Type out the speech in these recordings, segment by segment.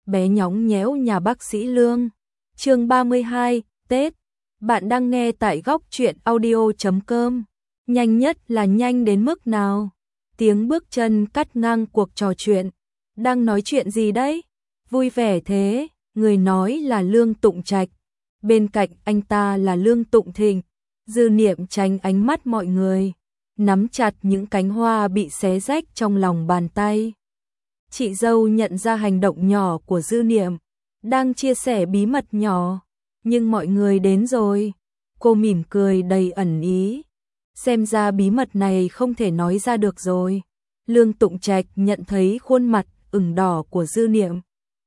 bé nhõng nhẽo nhà bác sĩ Lương. Chương 32, Tết. Bạn đang nghe tại góc truyện audio.com. Nhanh nhất là nhanh đến mức nào? Tiếng bước chân cắt ngang cuộc trò chuyện. Đang nói chuyện gì đấy? Vui vẻ thế, người nói là Lương Tụng Trạch. Bên cạnh anh ta là Lương Tụng Thịnh. Dư Niệm tránh ánh mắt mọi người, nắm chặt những cánh hoa bị xé rách trong lòng bàn tay. Chị dâu nhận ra hành động nhỏ của Dư Niệm, đang chia sẻ bí mật nhỏ, nhưng mọi người đến rồi. Cô mỉm cười đầy ẩn ý. Xem ra bí mật này không thể nói ra được rồi. Lương Tụng Trạch nhận thấy khuôn mặt ửng đỏ của Dư Niệm.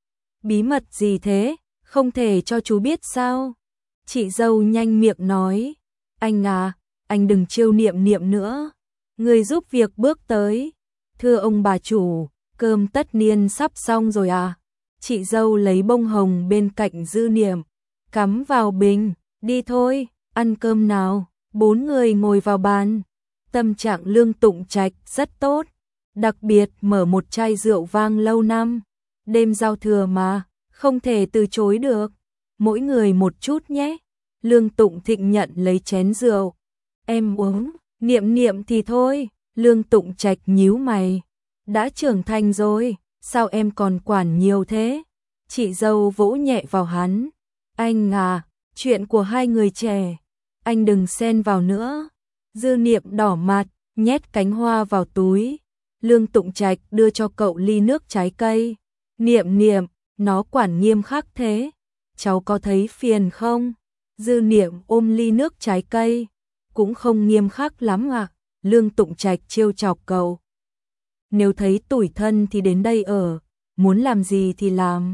Bí mật gì thế? Không thể cho chú biết sao? Chị dâu nhanh miệng nói. Anh à, anh đừng trêu Niệm Niệm nữa. Người giúp việc bước tới. Thưa ông bà chủ, cơm tất niên sắp xong rồi à? Chị dâu lấy bông hồng bên cạnh Dư Niệm, cắm vào bình. Đi thôi, ăn cơm nào. 4 người ngồi vào bàn. Tâm trạng Lương Tụng Trạch rất tốt, đặc biệt mở một chai rượu vang lâu năm. Đêm giao thừa mà, không thể từ chối được. Mỗi người một chút nhé. Lương Tụng Thịnh nhận lấy chén rượu. Em uống, Niệm Niệm thì thôi. Lương Tụng Trạch nhíu mày. Đã trưởng thành rồi, sao em còn quản nhiều thế? Chị dâu vỗ nhẹ vào hắn. Anh à, chuyện của hai người trẻ, anh đừng xen vào nữa. Dư Niệm đỏ mặt, nhét cánh hoa vào túi. Lương Tụng Trạch đưa cho cậu ly nước trái cây. Niệm Niệm, nó quản nghiêm khắc thế, cháu có thấy phiền không? Dư Niệm ôm ly nước trái cây. Cũng không nghiêm khắc lắm à? Lương Tụng Trạch trêu chọc cậu. Nếu thấy tủi thân thì đến đây ở, muốn làm gì thì làm.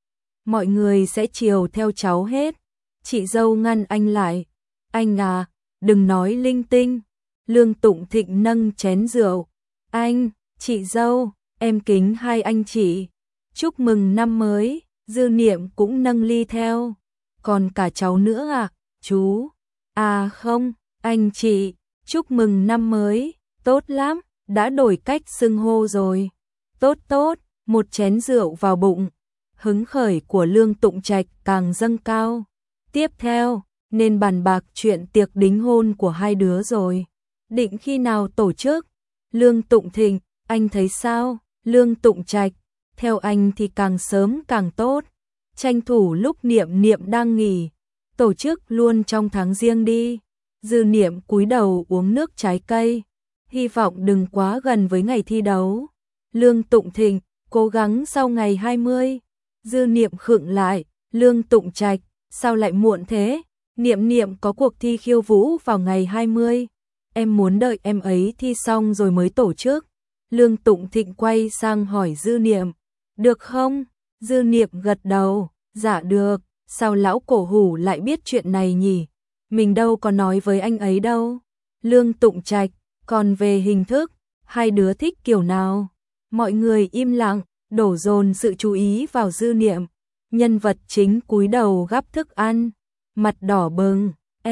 Mọi người sẽ chiều theo cháu hết. Chị dâu ngăn anh lại. Anh à, đừng nói linh tinh. Lương Tụng Thịnh nâng chén rượu. Anh, chị dâu, em kính hai anh chị. Chúc mừng năm mới. Dư Niệm cũng nâng ly theo. Còn cả cháu nữa à, chú? À không, anh chị, chúc mừng năm mới. Tốt lắm, đã đổi cách xưng hô rồi. Tốt tốt, một chén rượu vào bụng. Hứng khởi của Lương Tụng Trạch càng dâng cao. Tiếp theo, nên bàn bạc chuyện tiệc đính hôn của hai đứa rồi. Định khi nào tổ chức? Lương Tụng Thịnh, anh thấy sao? Lương Tụng Trạch, theo anh thì càng sớm càng tốt. Tranh thủ lúc Niệm Niệm đang nghỉ, tổ chức luôn trong tháng riêng đi. Dư Niệm cúi đầu uống nước trái cây, hy vọng đừng quá gần với ngày thi đấu. Lương Tụng Thịnh, cố gắng sau ngày 20. Dư Niệm khựng lại. Lương Tụng Trạch, sao lại muộn thế? Niệm Niệm có cuộc thi khiêu vũ vào ngày 20. Em muốn đợi em ấy thi xong rồi mới tổ chức. Lương Tụng Thịnh quay sang hỏi Dư Niệm. Được không? Dư Niệm gật đầu. Dạ được. Sao lão cổ hủ lại biết chuyện này nhỉ? Mình đâu có nói với anh ấy đâu. Lương Tụng Trạch, còn về hình thức, hai đứa thích kiểu nào? Mọi người im lặng, đổ dồn sự chú ý vào Dư Niệm. Nhân vật chính cúi đầu gắp thức ăn, mặt đỏ bừng.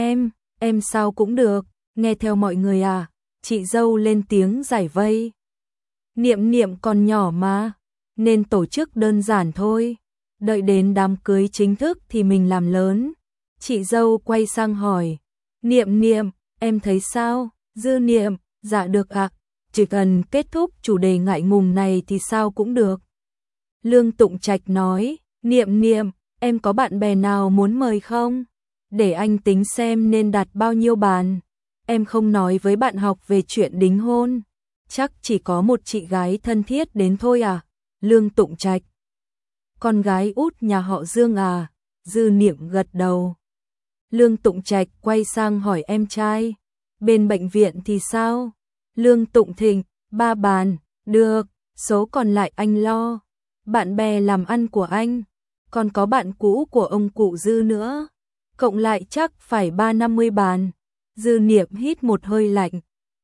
Em sao cũng được, nghe theo mọi người à? Chị dâu lên tiếng giải vây. Niệm Niệm còn nhỏ mà, nên tổ chức đơn giản thôi. Đợi đến đám cưới chính thức thì mình làm lớn. Chị dâu quay sang hỏi. Niệm Niệm, em thấy sao? Dư Niệm, dạ được ạ. Chỉ cần kết thúc chủ đề ngại ngùng này thì sao cũng được. Lương Tụng Trạch nói. Niệm Niệm, em có bạn bè nào muốn mời không? Để anh tính xem nên đặt bao nhiêu bàn. Em không nói với bạn học về chuyện đính hôn. Chắc chỉ có một chị gái thân thiết đến thôi à? Lương Tụng Trạch. Con gái út nhà họ Dương à? Dư Niệm gật đầu. Lương Tụng Trạch quay sang hỏi em trai. Bên bệnh viện thì sao? Lương Tụng Thịnh, 3 bàn. Được, số còn lại anh lo. Bạn bè làm ăn của anh, còn có bạn cũ của ông cụ Dư nữa, cộng lại chắc phải 350 bàn. Dư Niệm hít một hơi lạnh.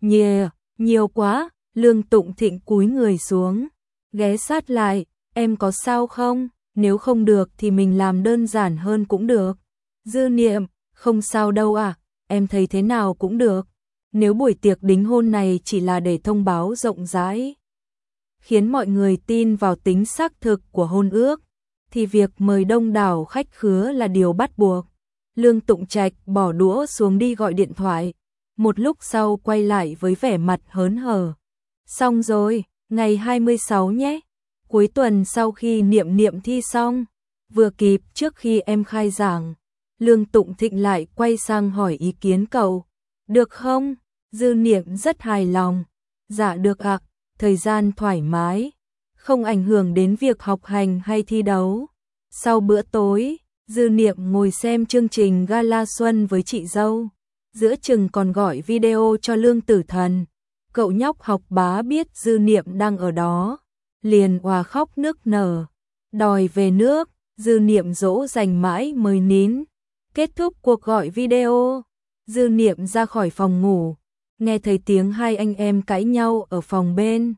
Nhiều quá. Lương Tụng Thịnh cúi người xuống, ghé sát lại. Em có sao không? Nếu không được thì mình làm đơn giản hơn cũng được. Dư Niệm, không sao đâu à, em thấy thế nào cũng được. Nếu buổi tiệc đính hôn này chỉ là để thông báo rộng rãi, khiến mọi người tin vào tính xác thực của hôn ước, thì việc mời đông đảo khách khứa là điều bắt buộc. Lương Tụng Trạch bỏ đũa xuống đi gọi điện thoại, một lúc sau quay lại với vẻ mặt hớn hở. Xong rồi, ngày 26 nhé. Cuối tuần sau khi Niệm Niệm thi xong, vừa kịp trước khi em khai giảng, Lương Tụng Thịnh lại quay sang hỏi ý kiến cậu. Được không? Dư Niệm rất hài lòng. Dạ được ạ, thời gian thoải mái, không ảnh hưởng đến việc học hành hay thi đấu. Sau bữa tối, Dư Niệm ngồi xem chương trình Gala Xuân với chị dâu. Giữa chừng còn gọi video cho Lương Tử Thần. Cậu nhóc học bá biết Dư Niệm đang ở đó, liền òa khóc nức nở, đòi về nước. Dư Niệm dỗ dành mãi mới nín. Kết thúc cuộc gọi video, Dư Niệm ra khỏi phòng ngủ, nghe thấy tiếng hai anh em cãi nhau ở phòng bên.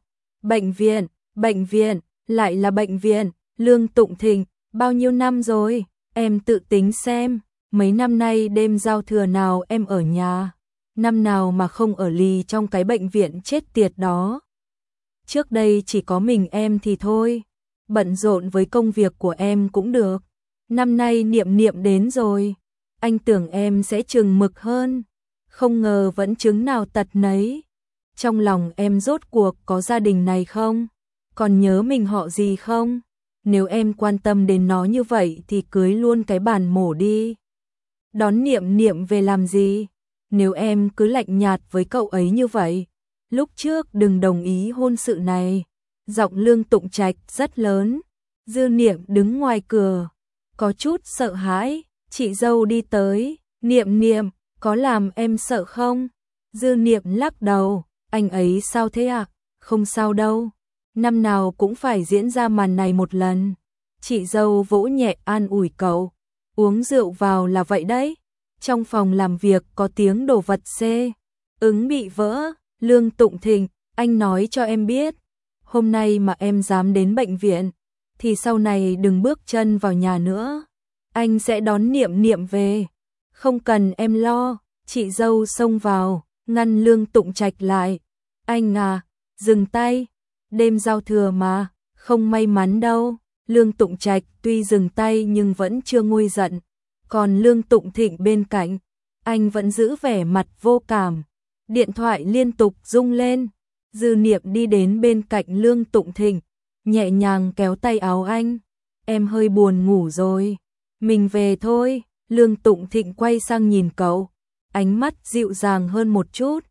Bệnh viện, lại là bệnh viện. Lương Tụng Thịnh, bao nhiêu năm rồi, em tự tính xem, mấy năm nay đêm giao thừa nào em ở nhà, năm nào mà không ở lì trong cái bệnh viện chết tiệt đó. Trước đây chỉ có mình em thì thôi, bận rộn với công việc của em cũng được. Năm nay Niệm Niệm đến rồi, anh tưởng em sẽ chừng mực hơn, không ngờ vẫn chứng nào tật nấy. Trong lòng em rốt cuộc có gia đình này không? Còn nhớ mình họ gì không? Nếu em quan tâm đến nó như vậy thì cưới luôn cái bàn mổ đi. Đón Niệm Niệm về làm gì? Nếu em cứ lạnh nhạt với cậu ấy như vậy, lúc trước đừng đồng ý hôn sự này. Giọng Lương Tụng Trạch rất lớn. Dư Niệm đứng ngoài cửa, có chút sợ hãi. Chị dâu đi tới. Niệm Niệm, có làm em sợ không? Dư Niệm lắc đầu. Anh ấy sao thế ạ? Không sao đâu. Năm nào cũng phải diễn ra màn này một lần. Chị dâu vỗ nhẹ an ủi cậu. Uống rượu vào là vậy đấy. Trong phòng làm việc có tiếng đồ vật xê ứng bị vỡ. Lương Tụng Thịnh, anh nói cho em biết, hôm nay mà em dám đến bệnh viện, thì sau này đừng bước chân vào nhà nữa. Anh sẽ đón Niệm Niệm về. Không cần em lo. Chị dâu xông vào, ngăn Lương Tụng Trạch lại. Anh à, dừng tay. Đêm giao thừa mà, không may mắn đâu. Lương Tụng Trạch tuy dừng tay nhưng vẫn chưa nguôi giận. Còn Lương Tụng Thịnh bên cạnh, anh vẫn giữ vẻ mặt vô cảm. Điện thoại liên tục rung lên. Dư Niệm đi đến bên cạnh Lương Tụng Thịnh, nhẹ nhàng kéo tay áo anh. Em hơi buồn ngủ rồi, mình về thôi. Lương Tụng Thịnh quay sang nhìn cậu, ánh mắt dịu dàng hơn một chút.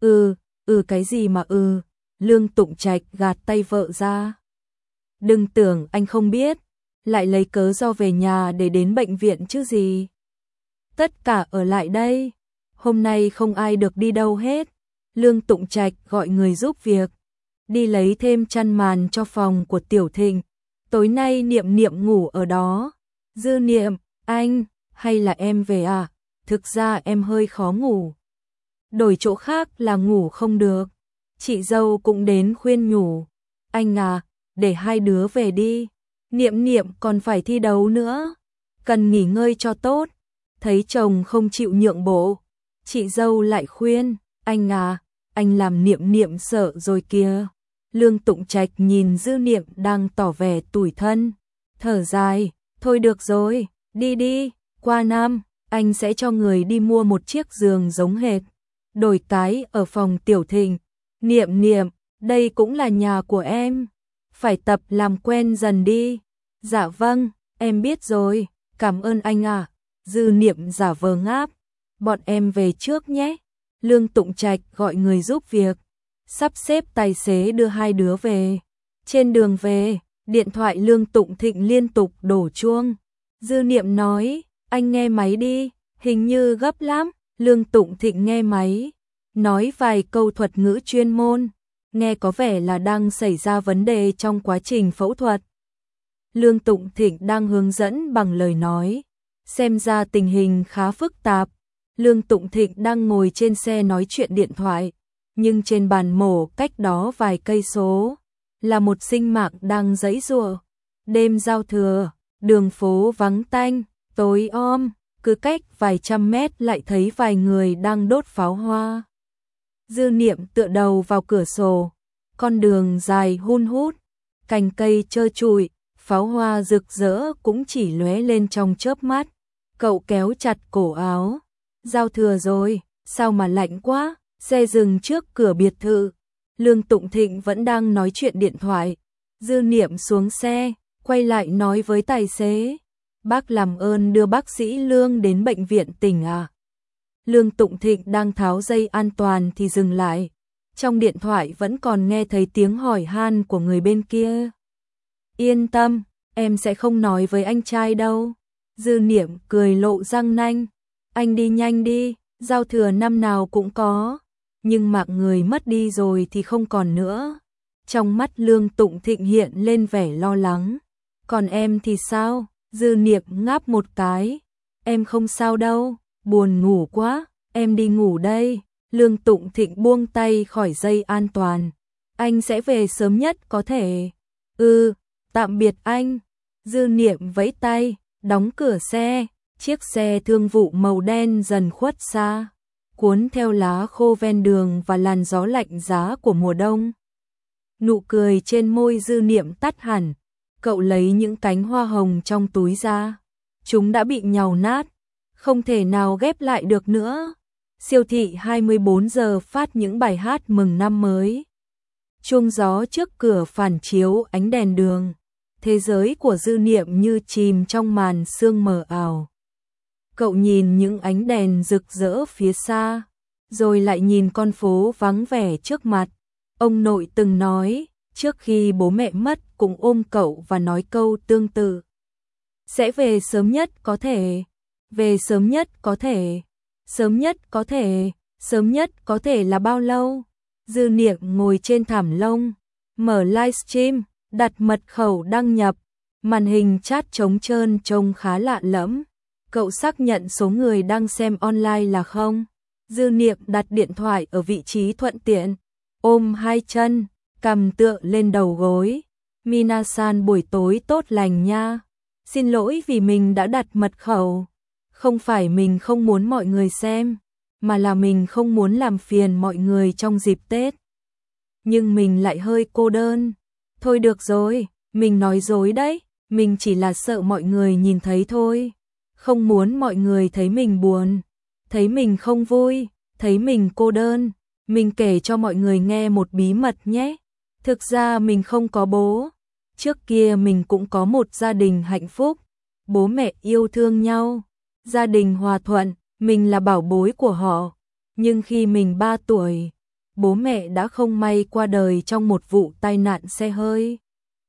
Cái gì mà Lương Tụng Trạch gạt tay vợ ra. Đừng tưởng anh không biết, lại lấy cớ do về nhà để đến bệnh viện chứ gì. Tất cả ở lại đây, hôm nay không ai được đi đâu hết. Lương Tụng Trạch gọi người giúp việc, đi lấy thêm chăn màn cho phòng của Tiểu Thịnh. Tối nay Niệm Niệm ngủ ở đó. Dư Niệm, anh, hay là em về à? Thực ra em hơi khó ngủ. Đổi chỗ khác là ngủ không được. Chị dâu cũng đến khuyên nhủ. Anh à, để hai đứa về đi. Niệm Niệm còn phải thi đấu nữa, cần nghỉ ngơi cho tốt. Thấy chồng không chịu nhượng bộ, chị dâu lại khuyên. Anh à, anh làm Niệm Niệm sợ rồi kìa. Lương Tụng Trạch nhìn Dư Niệm đang tỏ vẻ tủi thân, thở dài. Thôi được rồi, đi đi. Qua năm, anh sẽ cho người đi mua một chiếc giường giống hệt, đổi cái ở phòng Tiểu Thịnh. Niệm Niệm, đây cũng là nhà của em, phải tập làm quen dần đi. Dạ vâng, em biết rồi, cảm ơn anh ạ. Dư Niệm giả vờ ngáp. Bọn em về trước nhé. Lương Tụng Trạch gọi người giúp việc, sắp xếp tài xế đưa hai đứa về. Trên đường về, điện thoại Lương Tụng Thịnh liên tục đổ chuông. Dư Niệm nói, anh nghe máy đi, hình như gấp lắm. Lương Tụng Thịnh nghe máy, nói vài câu thuật ngữ chuyên môn, nghe có vẻ là đang xảy ra vấn đề trong quá trình phẫu thuật. Lương Tụng Thịnh đang hướng dẫn bằng lời nói, xem ra tình hình khá phức tạp. Lương Tụng Thịnh đang ngồi trên xe nói chuyện điện thoại, nhưng trên bàn mổ cách đó vài cây số là một sinh mạng đang giãy giụa. Đêm giao thừa, đường phố vắng tanh, tối om, cứ cách vài trăm mét lại thấy vài người đang đốt pháo hoa. Dư Niệm tựa đầu vào cửa sổ, con đường dài hun hút, cành cây trơ trụi, pháo hoa rực rỡ cũng chỉ lóe lên trong chớp mắt. Cậu kéo chặt cổ áo. Giao thừa rồi, sao mà lạnh quá? Xe dừng trước cửa biệt thự. Lương Tụng Thịnh vẫn đang nói chuyện điện thoại. Dư Niệm xuống xe, quay lại nói với tài xế. Bác làm ơn đưa bác sĩ Lương đến bệnh viện tỉnh à? Lương Tụng Thịnh đang tháo dây an toàn thì dừng lại. Trong điện thoại vẫn còn nghe thấy tiếng hỏi han của người bên kia. Yên tâm, em sẽ không nói với anh trai đâu. Dư Niệm cười lộ răng nanh. Anh đi nhanh đi, giao thừa năm nào cũng có. Nhưng mạng người mất đi rồi thì không còn nữa. Trong mắt Lương Tụng Thịnh hiện lên vẻ lo lắng. Còn em thì sao? Dư Niệm ngáp một cái. Em không sao đâu, buồn ngủ quá, em đi ngủ đây. Lương Tụng Thịnh buông tay khỏi dây an toàn. Anh sẽ về sớm nhất có thể. Tạm biệt anh. Dư Niệm vẫy tay, đóng cửa xe. Chiếc xe thương vụ màu đen dần khuất xa, cuốn theo lá khô ven đường và làn gió lạnh giá của mùa đông. Nụ cười trên môi Dư Niệm tắt hẳn. Cậu lấy những cánh hoa hồng trong túi ra. Chúng đã bị nhàu nát, không thể nào ghép lại được nữa. Siêu thị 24 giờ phát những bài hát mừng năm mới. Chuông gió trước cửa phản chiếu ánh đèn đường. Thế giới của Dư Niệm như chìm trong màn sương mờ ảo. Cậu nhìn những ánh đèn rực rỡ phía xa, rồi lại nhìn con phố vắng vẻ trước mặt. Ông nội từng nói, trước khi bố mẹ mất cũng ôm cậu và nói câu tương tự. Sẽ về sớm nhất có thể, về sớm nhất có thể, sớm nhất có thể, sớm nhất có thể là bao lâu? Dư Niệm ngồi trên thảm lông, mở livestream, đặt mật khẩu đăng nhập, màn hình chat trống trơn trông khá lạ lẫm. Cậu xác nhận số người đang xem online là không. Dư Niệm đặt điện thoại ở vị trí thuận tiện, ôm hai chân, cằm tựa lên đầu gối. Minasan buổi tối tốt lành nha. Xin lỗi vì mình đã đặt mật khẩu. Không phải mình không muốn mọi người xem, mà là mình không muốn làm phiền mọi người trong dịp Tết. Nhưng mình lại hơi cô đơn. Thôi được rồi, mình nói dối đấy, mình chỉ là sợ mọi người nhìn thấy thôi. Không muốn mọi người thấy mình buồn, thấy mình không vui, thấy mình cô đơn. Mình kể cho mọi người nghe một bí mật nhé. Thực ra mình không có bố. Trước kia mình cũng có một gia đình hạnh phúc. Bố mẹ yêu thương nhau, gia đình hòa thuận, mình là bảo bối của họ. Nhưng khi mình 3 tuổi, bố mẹ đã không may qua đời trong một vụ tai nạn xe hơi.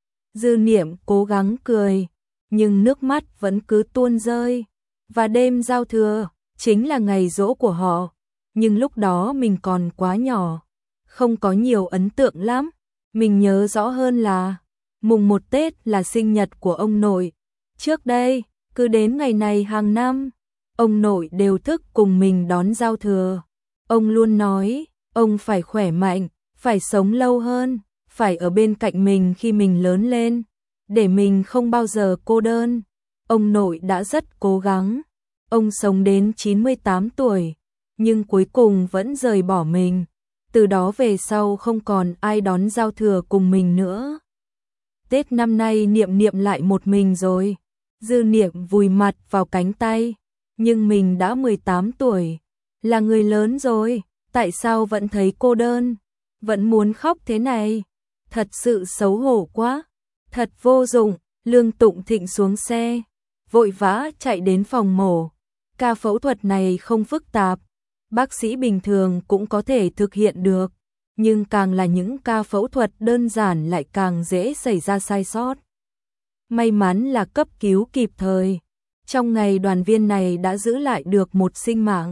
Dư Niệm cố gắng cười, nhưng nước mắt vẫn cứ tuôn rơi. Và đêm giao thừa chính là ngày giỗ của họ. Nhưng lúc đó mình còn quá nhỏ, không có nhiều ấn tượng lắm. Mình nhớ rõ hơn là mùng 1 Tết là sinh nhật của ông nội. Trước đây, cứ đến ngày này hàng năm, ông nội đều thức cùng mình đón giao thừa. Ông luôn nói, ông phải khỏe mạnh, phải sống lâu hơn, phải ở bên cạnh mình khi mình lớn lên, để mình không bao giờ cô đơn. Ông nội đã rất cố gắng. Ông sống đến 98 tuổi, nhưng cuối cùng vẫn rời bỏ mình. Từ đó về sau không còn ai đón giao thừa cùng mình nữa. Tết năm nay Niệm Niệm lại một mình rồi. Dư Niệm vùi mặt vào cánh tay. Nhưng mình đã 18 tuổi, là người lớn rồi, tại sao vẫn thấy cô đơn, vẫn muốn khóc thế này? Thật sự xấu hổ quá, thật vô dụng. Lương Tụng Thịnh xuống xe, vội vã chạy đến phòng mổ. Ca phẫu thuật này không phức tạp, bác sĩ bình thường cũng có thể thực hiện được, nhưng càng là những ca phẫu thuật đơn giản lại càng dễ xảy ra sai sót. May mắn là cấp cứu kịp thời, trong ngày đoàn viên này đã giữ lại được một sinh mạng,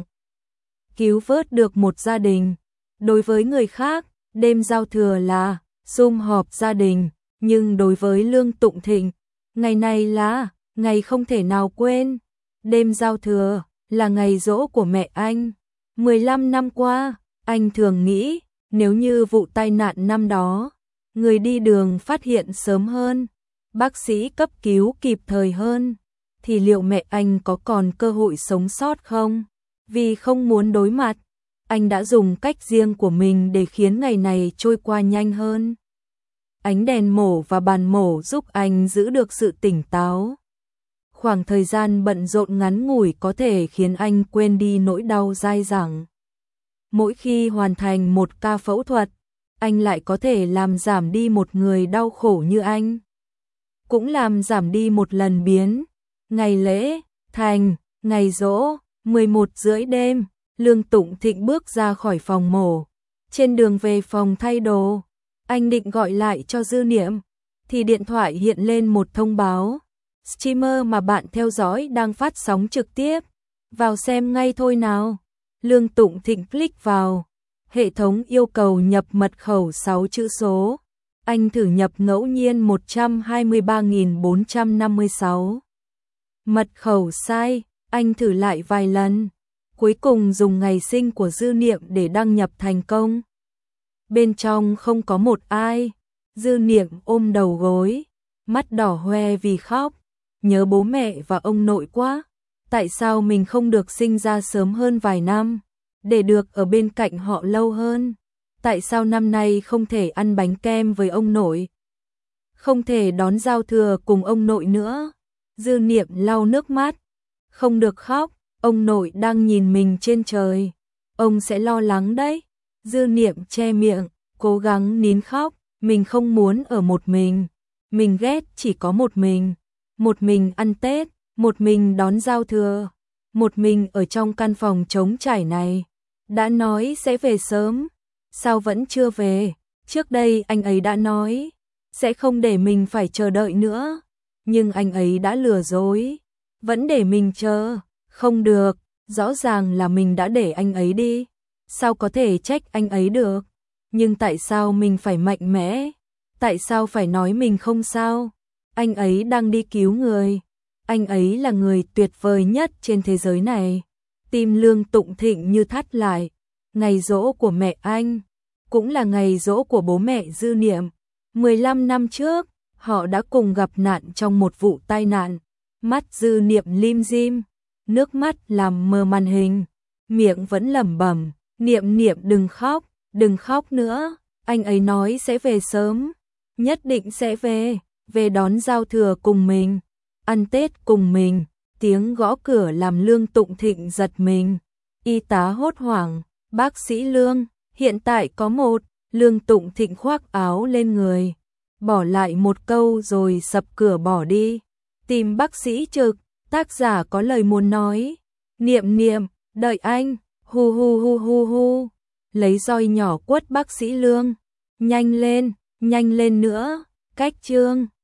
cứu vớt được một gia đình. Đối với người khác, đêm giao thừa là sum họp gia đình, nhưng đối với Lương Tụng Thịnh, ngày này là ngày không thể nào quên. Đêm giao thừa là ngày giỗ của mẹ anh. 15 năm qua, anh thường nghĩ, nếu như vụ tai nạn năm đó, người đi đường phát hiện sớm hơn, bác sĩ cấp cứu kịp thời hơn, thì liệu mẹ anh có còn cơ hội sống sót không? Vì không muốn đối mặt, anh đã dùng cách riêng của mình để khiến ngày này trôi qua nhanh hơn. Ánh đèn mổ và bàn mổ giúp anh giữ được sự tỉnh táo. Khoảng thời gian bận rộn ngắn ngủi có thể khiến anh quên đi nỗi đau dai dẳng. Mỗi khi hoàn thành một ca phẫu thuật, anh lại có thể làm giảm đi một người đau khổ như anh. Cũng làm giảm đi một lần biến. Ngày lễ, thành, ngày giỗ, 11:30 đêm, Lương Tụng Thịnh bước ra khỏi phòng mổ. Trên đường về phòng thay đồ, anh định gọi lại cho Dư Niệm, thì điện thoại hiện lên một thông báo. Streamer mà bạn theo dõi đang phát sóng trực tiếp. Vào xem ngay thôi nào. Lương Tụng Thịnh click vào. Hệ thống yêu cầu nhập mật khẩu 6 chữ số. Anh thử nhập ngẫu nhiên 123.456. Mật khẩu sai, anh thử lại vài lần. Cuối cùng dùng ngày sinh của Dư Niệm để đăng nhập thành công. Bên trong không có một ai. Dư Niệm ôm đầu gối, mắt đỏ hoe vì khóc. Nhớ bố mẹ và ông nội quá. Tại sao mình không được sinh ra sớm hơn vài năm, để được ở bên cạnh họ lâu hơn? Tại sao năm nay không thể ăn bánh kem với ông nội? Không thể đón giao thừa cùng ông nội nữa? Dư Niệm lau nước mắt. Không được khóc, ông nội đang nhìn mình trên trời. Ông sẽ lo lắng đấy. Dư Niệm che miệng, cố gắng nín khóc. Mình không muốn ở một mình. Mình ghét chỉ có một mình. Một mình ăn Tết, một mình đón giao thừa, một mình ở trong căn phòng trống trải này. Đã nói sẽ về sớm, sao vẫn chưa về? Trước đây anh ấy đã nói sẽ không để mình phải chờ đợi nữa, nhưng anh ấy đã lừa dối, vẫn để mình chờ. Không được, rõ ràng là mình đã để anh ấy đi, sao có thể trách anh ấy được? Nhưng tại sao mình phải mạnh mẽ? Tại sao phải nói mình không sao? Anh ấy đang đi cứu người. Anh ấy là người tuyệt vời nhất trên thế giới này. Tim Lương Tụng Thịnh như thắt lại. Ngày giỗ của mẹ anh, cũng là ngày giỗ của bố mẹ Dư Niệm. 15 năm trước, họ đã cùng gặp nạn trong một vụ tai nạn. Mắt Dư Niệm lim dim, nước mắt làm mờ màn hình. Miệng vẫn lẩm bẩm, Niệm Niệm đừng khóc nữa. Anh ấy nói sẽ về sớm, nhất định sẽ về đón giao thừa cùng mình, ăn Tết cùng mình. Tiếng gõ cửa làm Lương Tụng Thịnh giật mình. Y tá hốt hoảng, bác sĩ Lương, hiện tại có một. Lương Tụng Thịnh khoác áo lên người, bỏ lại một câu rồi sập cửa bỏ đi. Tìm bác sĩ trực, tác giả có lời muốn nói. Niệm Niệm, đợi anh, hu hu hu hu hu. Lấy roi nhỏ quất bác sĩ Lương. Nhanh lên nữa, cách chương.